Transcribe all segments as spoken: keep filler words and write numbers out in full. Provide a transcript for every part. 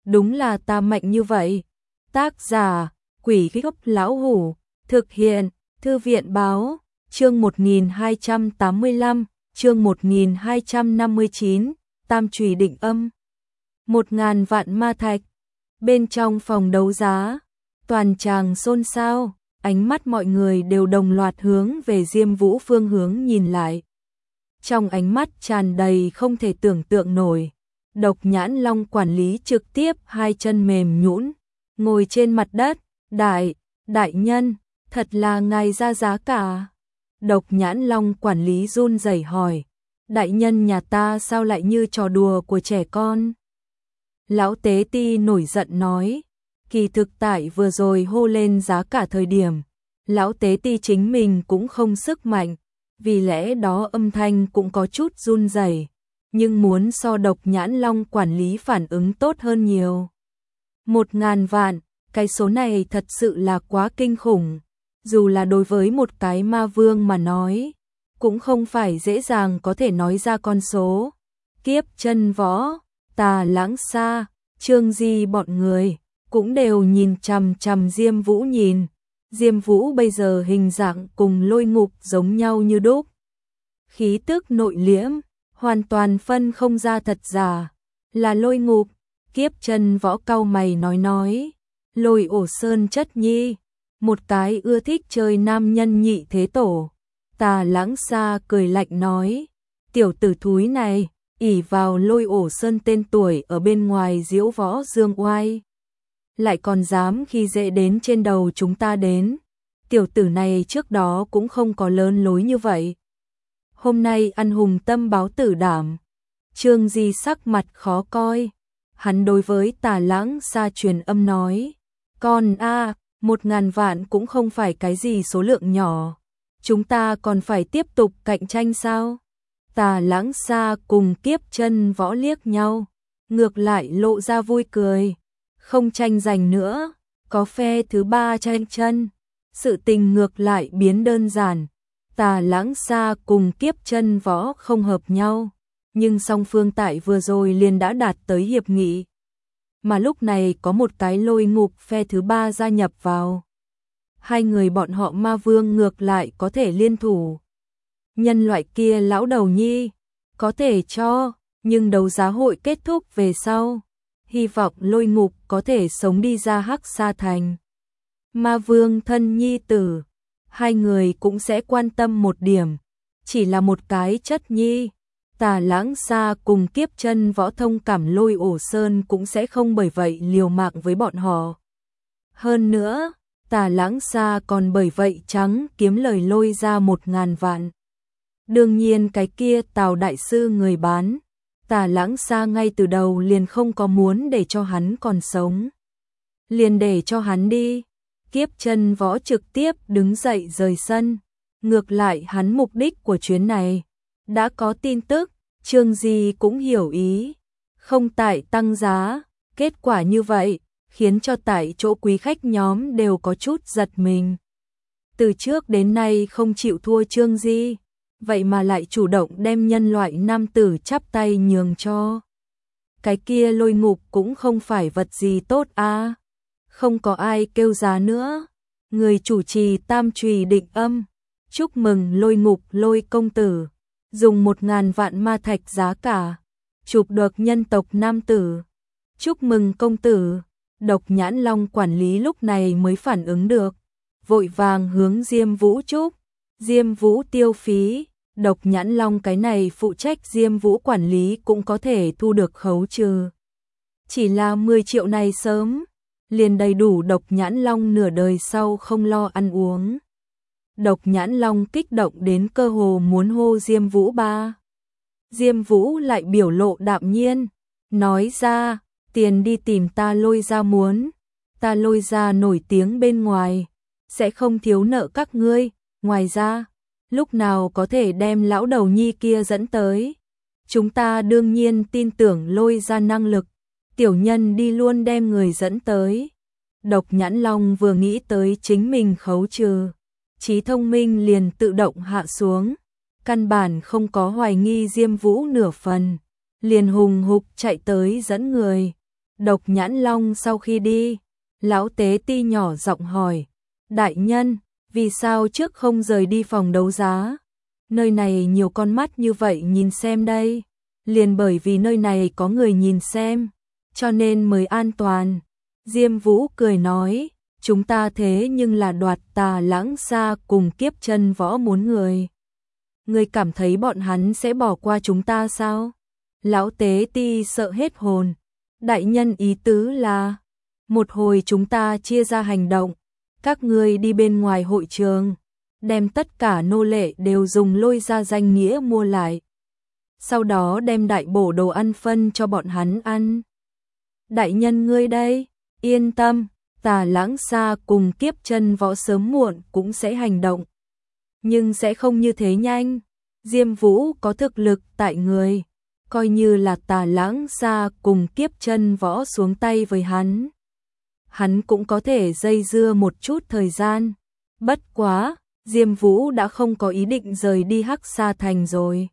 đúng là ta mạnh như vậy. Tác giả, Quỷ Gốc Lão Hủ, thực hiện, Thư viện Báo, chương một nghìn hai trăm tám mươi lăm, chương một nghìn hai trăm năm mươi chín, Tam Chùy Định Âm. Một ngàn vạn ma thạch. Bên trong phòng đấu giá, toàn tràng xôn xao, ánh mắt mọi người đều đồng loạt hướng về Diêm Vũ phương hướng nhìn lại. Trong ánh mắt tràn đầy không thể tưởng tượng nổi. Độc Nhãn Long quản lý trực tiếp hai chân mềm nhũn, ngồi trên mặt đất, đại, đại nhân, thật là ngài ra giá cả. Độc Nhãn Long quản lý run rẩy hỏi, đại nhân nhà ta sao lại như trò đùa của trẻ con? Lão Tế Ti nổi giận nói, kỳ thực tại vừa rồi hô lên giá cả thời điểm, Lão Tế Ti chính mình cũng không sức mạnh, vì lẽ đó âm thanh cũng có chút run rẩy, nhưng muốn so Độc Nhãn Long quản lý phản ứng tốt hơn nhiều. Một ngàn vạn, cái số này thật sự là quá kinh khủng, dù là đối với một cái ma vương mà nói, cũng không phải dễ dàng có thể nói ra con số. Kiếp Chân Võ, Tà Lãng Sa, Trương Di bọn người cũng đều nhìn chằm chằm Diêm Vũ nhìn. Diêm Vũ bây giờ hình dạng cùng Lôi Ngục giống nhau như đúc. Khí tức nội liễm, hoàn toàn phân không ra thật giả, là Lôi Ngục. Kiếp Chân Võ cau mày nói nói, Lôi Ổ Sơn chất nhi, một cái ưa thích chơi nam nhân nhị thế tổ. Tà Lãng Sa cười lạnh nói, tiểu tử thúi này, ỷ vào Lôi Ổ Sơn tên tuổi ở bên ngoài diễu võ dương oai, lại còn dám khi dễ đến trên đầu chúng ta đến. Tiểu tử này trước đó cũng không có lớn lối như vậy, hôm nay ăn hùng tâm báo tử đảm. Trương Di sắc mặt khó coi, hắn đối với Tà Lãng Sa truyền âm nói, con a, một ngàn vạn cũng không phải cái gì số lượng nhỏ, chúng ta còn phải tiếp tục cạnh tranh sao? Tà Lãng Sa cùng Kiếp Chân Võ liếc nhau, ngược lại lộ ra vui cười, không tranh giành nữa, có phe thứ ba tranh chân, sự tình ngược lại biến đơn giản. Tà Lãng Sa cùng Kiếp Chân Võ không hợp nhau, nhưng song phương tại vừa rồi liền đã đạt tới hiệp nghị, mà lúc này có một cái Lôi Ngục phe thứ ba gia nhập vào, hai người bọn họ ma vương ngược lại có thể liên thủ. Nhân loại kia lão đầu nhi có thể cho, nhưng đấu giá hội kết thúc về sau, hy vọng Lôi Ngục có thể sống đi ra Hắc Sa Thành. Ma vương thân nhi tử, hai người cũng sẽ quan tâm một điểm, chỉ là một cái chất nhi. Tà Lãng Sa cùng Kiếp Chân Võ thông cảm Lôi Ổ Sơn cũng sẽ không bởi vậy liều mạng với bọn họ. Hơn nữa, Tà Lãng Sa còn bởi vậy trắng kiếm lời lôi ra một ngàn vạn. Đương nhiên cái kia Tào đại sư người bán, Tà Lãng Sa ngay từ đầu liền không có muốn để cho hắn còn sống, liền để cho hắn đi. Kiếp Chân Võ trực tiếp đứng dậy rời sân, ngược lại hắn mục đích của chuyến này đã có tin tức, Trương Di cũng hiểu ý, không tại tăng giá. Kết quả như vậy khiến cho tại chỗ quý khách nhóm đều có chút giật mình. Từ trước đến nay không chịu thua Trương Di, vậy mà lại chủ động đem nhân loại nam tử chắp tay nhường cho. Cái kia Lôi Ngục cũng không phải vật gì tốt a. À. Không có ai kêu giá nữa. Người chủ trì Tam Chùy Định Âm, chúc mừng Lôi Ngục Lôi công tử, dùng một ngàn vạn ma thạch giá cả, chụp được nhân tộc nam tử. Chúc mừng công tử. Độc Nhãn Long quản lý lúc này mới phản ứng được, vội vàng hướng Diêm Vũ chúc. Diêm Vũ tiêu phí, Độc Nhãn Long cái này phụ trách Diêm Vũ quản lý cũng có thể thu được khấu trừ. Chỉ là mười triệu này sớm, liền đầy đủ Độc Nhãn Long nửa đời sau không lo ăn uống. Độc Nhãn Long kích động đến cơ hồ muốn hô Diêm Vũ ba. Diêm Vũ lại biểu lộ đạm nhiên, nói ra, tiền đi tìm ta Lôi gia muốn, ta Lôi gia nổi tiếng bên ngoài, sẽ không thiếu nợ các ngươi, ngoài ra, lúc nào có thể đem lão đầu nhi kia dẫn tới. Chúng ta đương nhiên tin tưởng Lôi gia năng lực, tiểu nhân đi luôn đem người dẫn tới. Độc Nhãn Long vừa nghĩ tới chính mình khấu trừ, trí thông minh liền tự động hạ xuống, căn bản không có hoài nghi Diêm Vũ nửa phần, liền hùng hục chạy tới dẫn người. Độc Nhãn Long sau khi đi, lão tế ti nhỏ giọng hỏi, đại nhân, vì sao trước không rời đi phòng đấu giá? Nơi này nhiều con mắt như vậy nhìn xem đây. Liền bởi vì nơi này có người nhìn xem, cho nên mới an toàn. Diêm Vũ cười nói, chúng ta thế nhưng là đoạt Tà Lãng Sa cùng Kiếp Chân Võ muốn người. Người cảm thấy bọn hắn sẽ bỏ qua chúng ta sao? Lão tế ti sợ hết hồn. Đại nhân ý tứ là, một hồi chúng ta chia ra hành động, các ngươi đi bên ngoài hội trường, đem tất cả nô lệ đều dùng lôi ra danh nghĩa mua lại. Sau đó đem đại bổ đồ ăn phân cho bọn hắn ăn. Đại nhân ngươi đây, yên tâm, Tà Lãng Sa cùng Kiếp Chân Võ sớm muộn cũng sẽ hành động. Nhưng sẽ không như thế nhanh. Diêm Vũ có thực lực tại người, coi như là Tà Lãng Sa cùng Kiếp Chân Võ xuống tay với hắn, hắn cũng có thể dây dưa một chút thời gian. Bất quá, Diêm Vũ đã không có ý định rời đi Hắc Sa Thành rồi.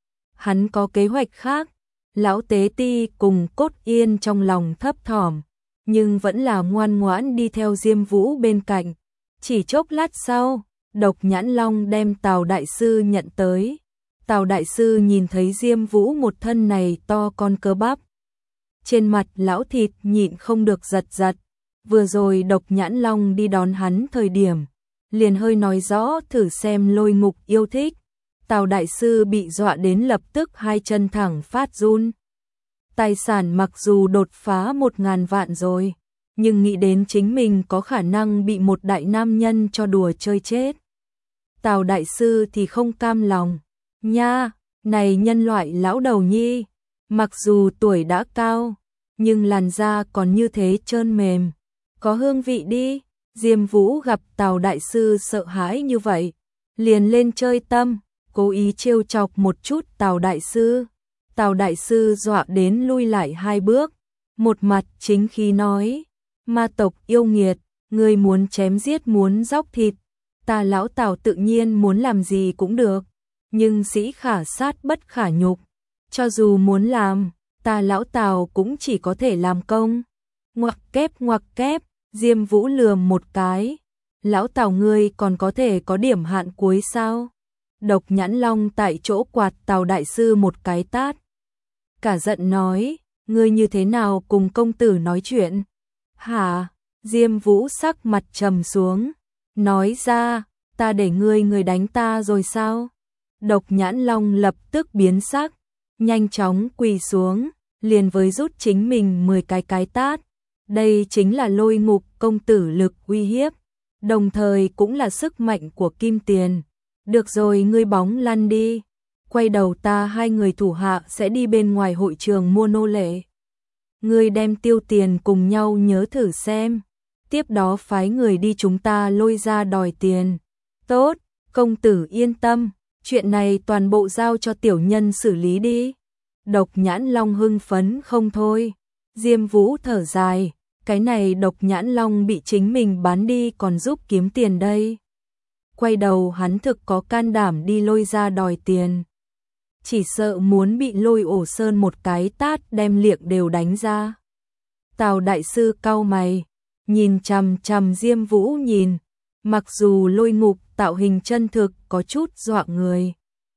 Hắn có kế hoạch khác. Lão tế ti cùng Cốt Yên trong lòng thấp thỏm, nhưng vẫn là ngoan ngoãn đi theo Diêm Vũ bên cạnh. Chỉ chốc lát sau, Độc Nhãn Long đem Tào đại sư nhận tới. Tào đại sư nhìn thấy Diêm Vũ một thân này to con cơ bắp, trên mặt lão thịt nhịn không được giật giật. Vừa rồi Độc Nhãn Long đi đón hắn thời điểm, liền hơi nói rõ thử xem Lôi Ngục yêu thích. Tào đại sư bị dọa đến lập tức hai chân thẳng phát run. Tài sản mặc dù đột phá một ngàn vạn rồi, nhưng nghĩ đến chính mình có khả năng bị một đại nam nhân cho đùa chơi chết. Tào đại sư thì không cam lòng. Nha, này nhân loại lão đầu nhi, mặc dù tuổi đã cao, nhưng làn da còn như thế trơn mềm, có hương vị đi. Diêm Vũ gặp Tào đại sư sợ hãi như vậy, liền lên chơi tâm, cố ý trêu chọc một chút Tào đại sư. Tào đại sư dọa đến lui lại hai bước, một mặt chính khí nói, ma tộc yêu nghiệt, ngươi muốn chém giết muốn róc thịt, ta lão Tào tự nhiên muốn làm gì cũng được, nhưng sĩ khả sát bất khả nhục, cho dù muốn làm, ta lão Tào cũng chỉ có thể làm công. Ngoặc kép ngoặc kép, Diêm Vũ lườm một cái, lão Tào ngươi còn có thể có điểm hạn cuối sao? Độc Nhãn Long tại chỗ quạt Tào đại sư một cái tát, cả giận nói, ngươi như thế nào cùng công tử nói chuyện? Hả? Diêm Vũ sắc mặt trầm xuống, nói ra, ta để ngươi người đánh ta rồi sao? Độc Nhãn Long lập tức biến sắc, nhanh chóng quỳ xuống, liền với rút chính mình mười cái cái tát. Đây chính là Lôi Ngục công tử lực uy hiếp, đồng thời cũng là sức mạnh của kim tiền. Được rồi, ngươi bóng lăn đi, quay đầu ta hai người thủ hạ sẽ đi bên ngoài hội trường mua nô lệ. Ngươi đem tiêu tiền cùng nhau nhớ thử xem, tiếp đó phái người đi chúng ta lôi ra đòi tiền. Tốt, công tử yên tâm, chuyện này toàn bộ giao cho tiểu nhân xử lý đi. Độc Nhãn Long hưng phấn không thôi. Diêm Vũ thở dài, cái này Độc Nhãn Long bị chính mình bán đi còn giúp kiếm tiền đây. Quay đầu hắn thực có can đảm đi lôi ra đòi tiền, chỉ sợ muốn bị Lôi Ổ Sơn một cái tát đem liệng đều đánh ra. Tào đại sư cau mày, nhìn chằm chằm Diêm Vũ nhìn, mặc dù Lôi Ngục tạo hình chân thực có chút dọa người,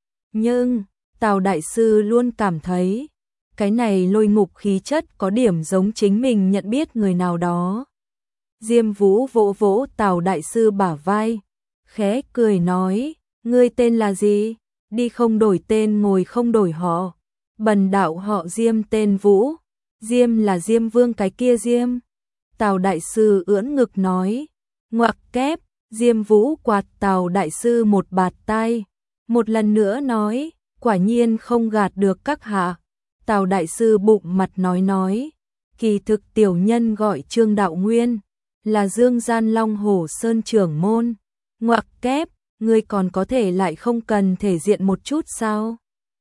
nhưng Tào đại sư luôn cảm thấy cái này Lôi Ngục khí chất có điểm giống chính mình nhận biết người nào đó. Diêm Vũ vỗ vỗ Tào đại sư bả vai, khẽ cười nói, ngươi tên là gì? Đi không đổi tên ngồi không đổi họ. Bần đạo họ Diêm tên Vũ. Diêm là Diêm Vương cái kia Diêm. Tào đại sư ưỡn ngực nói, ngoặc kép. Diêm Vũ quạt Tào đại sư một bạt tai, một lần nữa nói, quả nhiên không gạt được các hạ. Tào đại sư bụng mặt nói nói, kỳ thực tiểu nhân gọi Trương Đạo Nguyên, là Dương Gian Long Hổ Sơn trưởng môn. Ngoặc kép, ngươi còn có thể lại không cần thể diện một chút sao?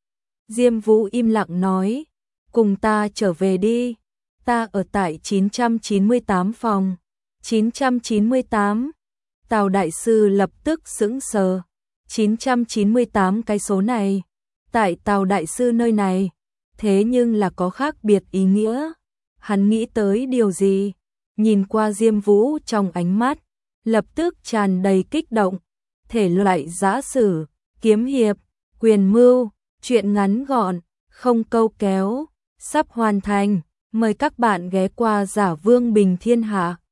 Diêm Vũ im lặng nói, cùng ta trở về đi, ta ở tại chín trăm chín mươi tám phòng. chín trăm chín mươi tám. Tào đại sư lập tức sững sờ, chín trăm chín mươi tám cái số này, tại Tào đại sư nơi này, thế nhưng là có khác biệt ý nghĩa. hắn nghĩ tới điều gì, nhìn qua Diêm Vũ trong ánh mắt, lập tức tràn đầy kích động, thể loại giã sử, kiếm hiệp, quyền mưu, truyện ngắn gọn, không câu kéo, sắp hoàn thành, mời các bạn ghé qua Giả Vương Bình Thiên Hạ.